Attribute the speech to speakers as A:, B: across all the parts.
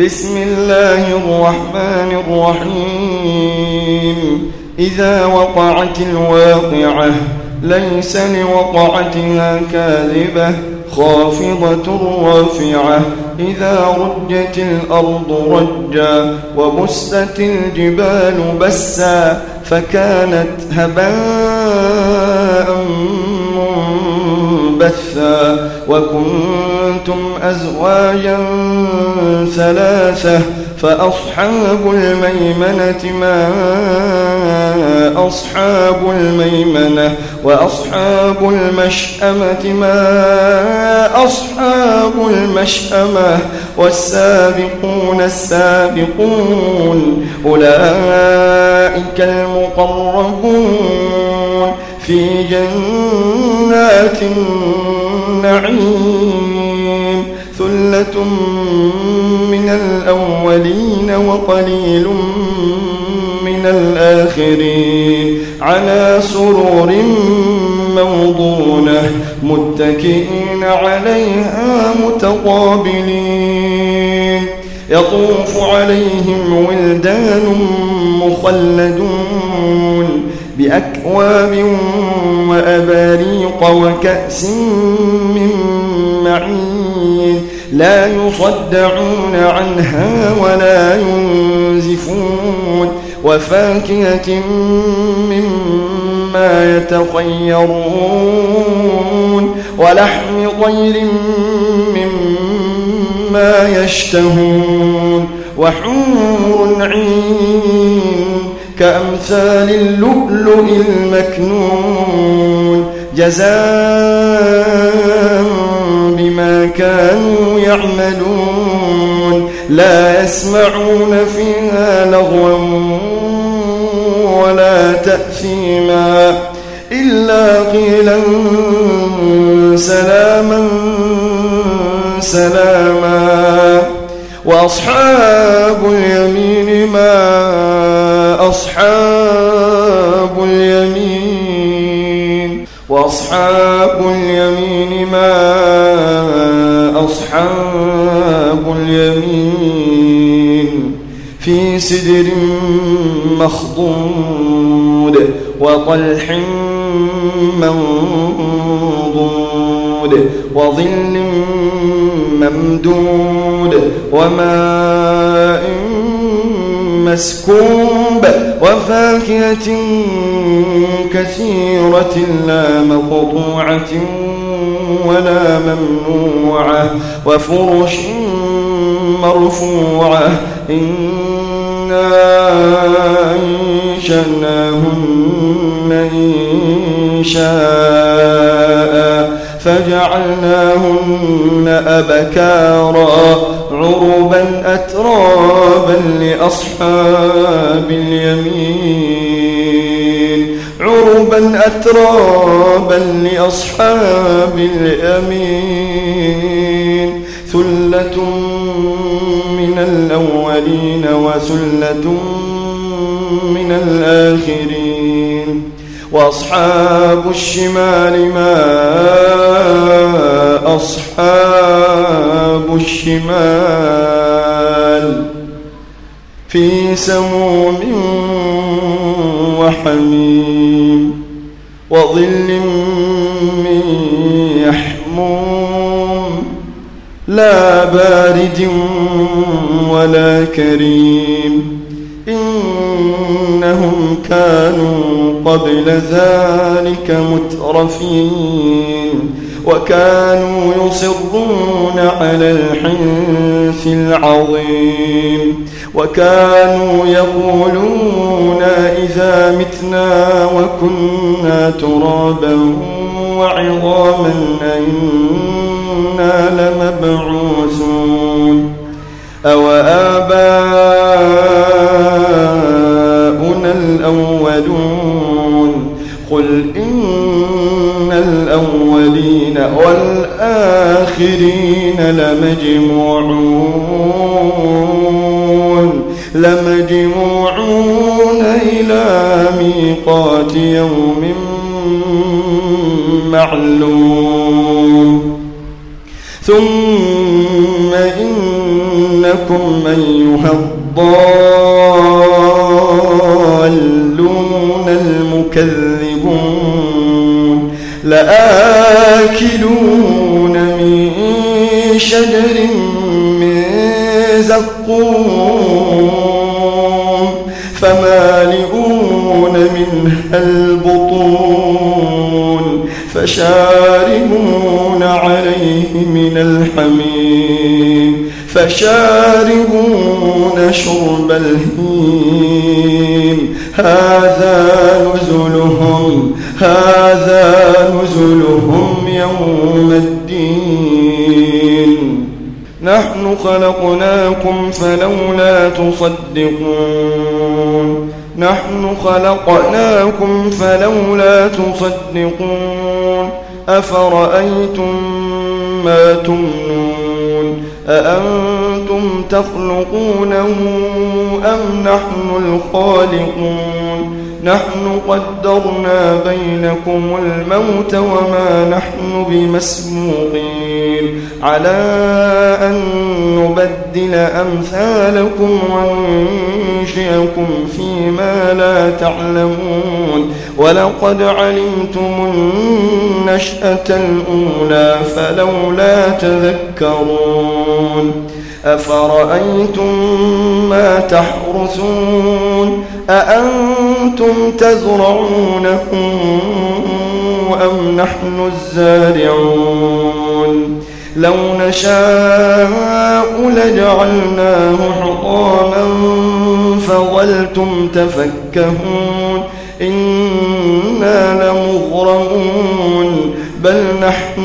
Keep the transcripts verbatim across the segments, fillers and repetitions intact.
A: بسم الله الرحمن الرحيم إذا وقعت الواقعة ليس لوقعتها كاذبة خافضة رافعة إذا رجت الأرض رجا وبست الجبال بسا فكانت هباء منبثا وكنتم أزواجا ثلاثة فأصحاب الميمنة ما أصحاب الميمنة وأصحاب المشأمة ما أصحاب المشأمة والسابقون السابقون أولئك المقربون في جنات النعيم ثلة من الأولين وقليل من الآخرين على سرر موضونة متكئين عليها متقابلين يطوف عليهم ولدان مخلدون بأكواب وأباريق وكأس من معين لا يصدعون عنها ولا ينزفون وفاكهة مما يتخيرون ولحم طير مما يشتهون وحور عين كأمثال اللؤلؤ المكنون جزاء بما كانوا يعملون لا يسمعون فيها لغوا ولا تأثيما إلا قيلا سلاما سلاما وأصحاب اليمين ما أصحاب اليمين وأصحاب اليمين ما أصحاب اليمين في سدر مخضود وطلح منضود وظل ممدود وماء مسكوب وفاكهة كثيرة لا مقطوعة ولا ممنوعة وفرش مرفوعة إنا أنشأناهن إنشاء فجعلناهن أبكارا عربا أترابا لأصحاب اليمين عربا أترابا لأصحاب اليمين ثلة من الأولين وثلة من الآخرين وأصحاب الشمال ما أصحاب الشمال في سموم وحميم وظل من يحموم لا بارد ولا كريم إنهم كانوا قبل ذلك مترفين وكانوا يصرون على الحنث العظيم وكانوا يقولون إذا متنا وكنا ترابا وعظاما أئنا لمبعوثون أو آباؤنا الأولون قل إن الأولين والآخرين لمجموعون لمجموعون إلى ميقات يوم معلوم ثم إن إنكم أيها الضالون المكذبون لآكلون من شجر من زقوم فمالئون منها البطون فشاربون عليه من الحميم فشاربون شرب الهيم هذا نزلهم هذا نزلهم يوم الدين نحن خلقناكم فلولا تصدقون نحن خلقناكم فلولا تصدقون أفرأيتم ما تمنون أأنتم تخلقونه أم نحن الخالقون نحن قدرنا بينكم الموت وما نحن بمسبوقين على أن نبدل أمثالكم وننشئكم فيما لا تعلمون ولقد علمتم النشأة الأولى فلولا تذكرون أفرأيتم ما تحرثون أأنتم تزرعونه أم نحن الزارعون لو نشاء لجعلناه حطاما فظلتم تفكهون إنا لمغرمون بل نحن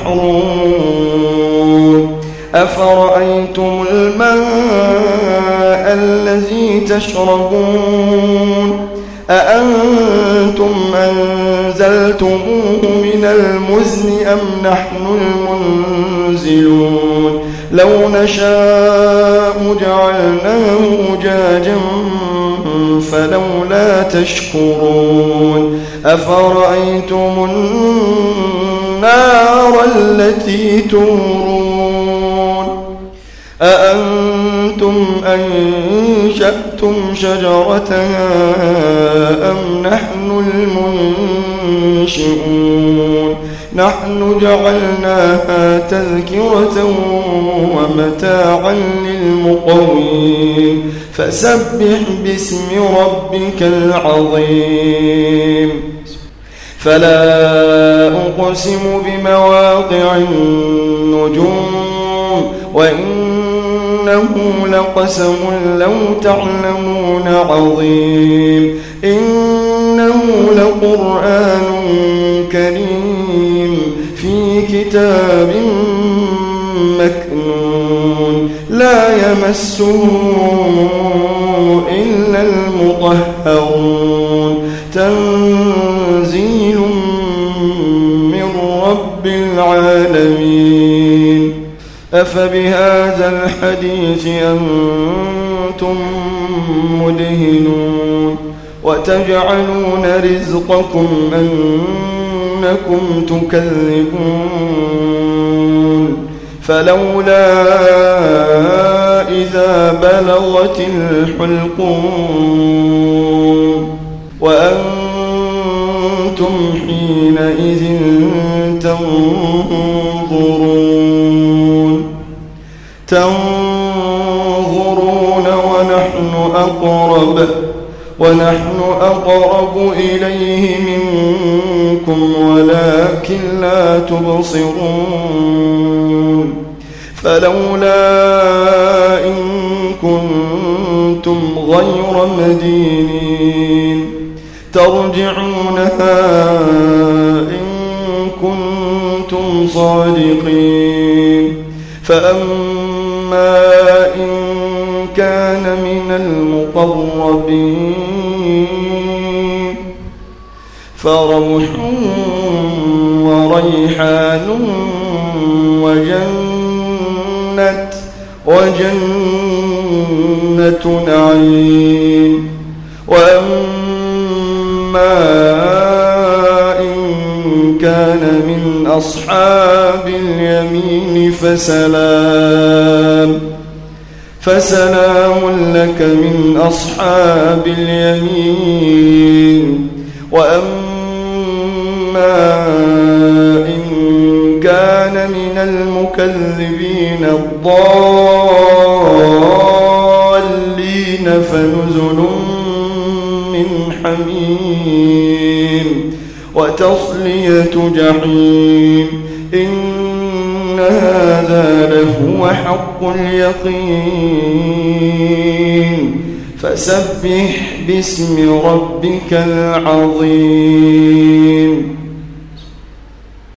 A: محرومون أفرأيتم الماء الذي تشربون أأنتم أنزلتموه من المزن أم نحن المنزلون لو نشاء جعلناه أجاجا فلولا تشكرون أفرأيتم النار التي تورون أأنتم أنشأتم شجرتها أم نحن المنشئون نحن جعلناها تذكرة ومتاعا للمقوين فسبح باسم ربك العظيم فلا أقسم بمواقع النجوم وإنه لقسم لو تعلمون عظيم إنه لقرآن كريم في كتاب مكنون لا يمسه إلا المطهرون تنزيل من رب العالمين أفبهذا الحديث أنتم مدهنون وتجعلون رزقكم أنكم تكذبون فلولا إذا بلغت الحلقوم وأنتم حينئذ تنظرون تنظرون ونحن أقرب ونحن أقرب إليه منكم ولكن لا تبصرون فلولا إن كنتم غير مدينين ترجعونها إن كنتم صادقين فأما إن كان من المقربين فروح وريحان وجنة وجنة نعيم وأما إن كان من أصحاب اليمين فسلام فسلام لك من أصحاب اليمين. وأما إن كان من المكذبين الضالين فنزل من حميم وتصلية جحيم. إن هذا لهو حق اليقين. فسبح باسم ربك العظيم.